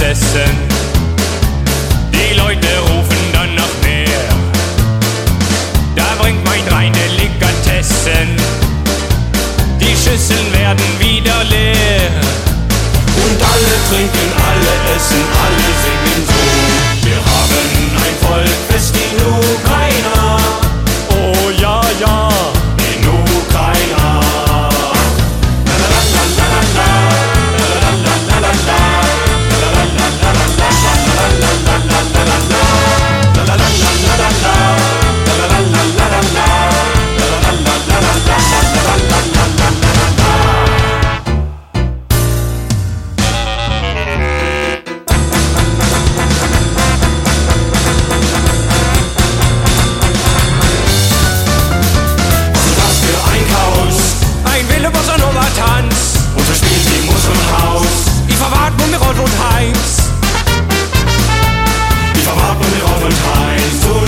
Delikatessen. Die Leute rufen dann nach mehr. Da bringt mein Rhein Delikatessen. Die Schüsseln werden wieder leer. Und alle trinken, alle essen, alle singen so. Wir haben ein Volksfest in Ukraine. Oh ja, ja, in Ukraine. Und so spielt die Mus im Haus. Ich verwahrt nur mit Rot und Heinz. Ich verwahrt nur mit Rot und Heinz.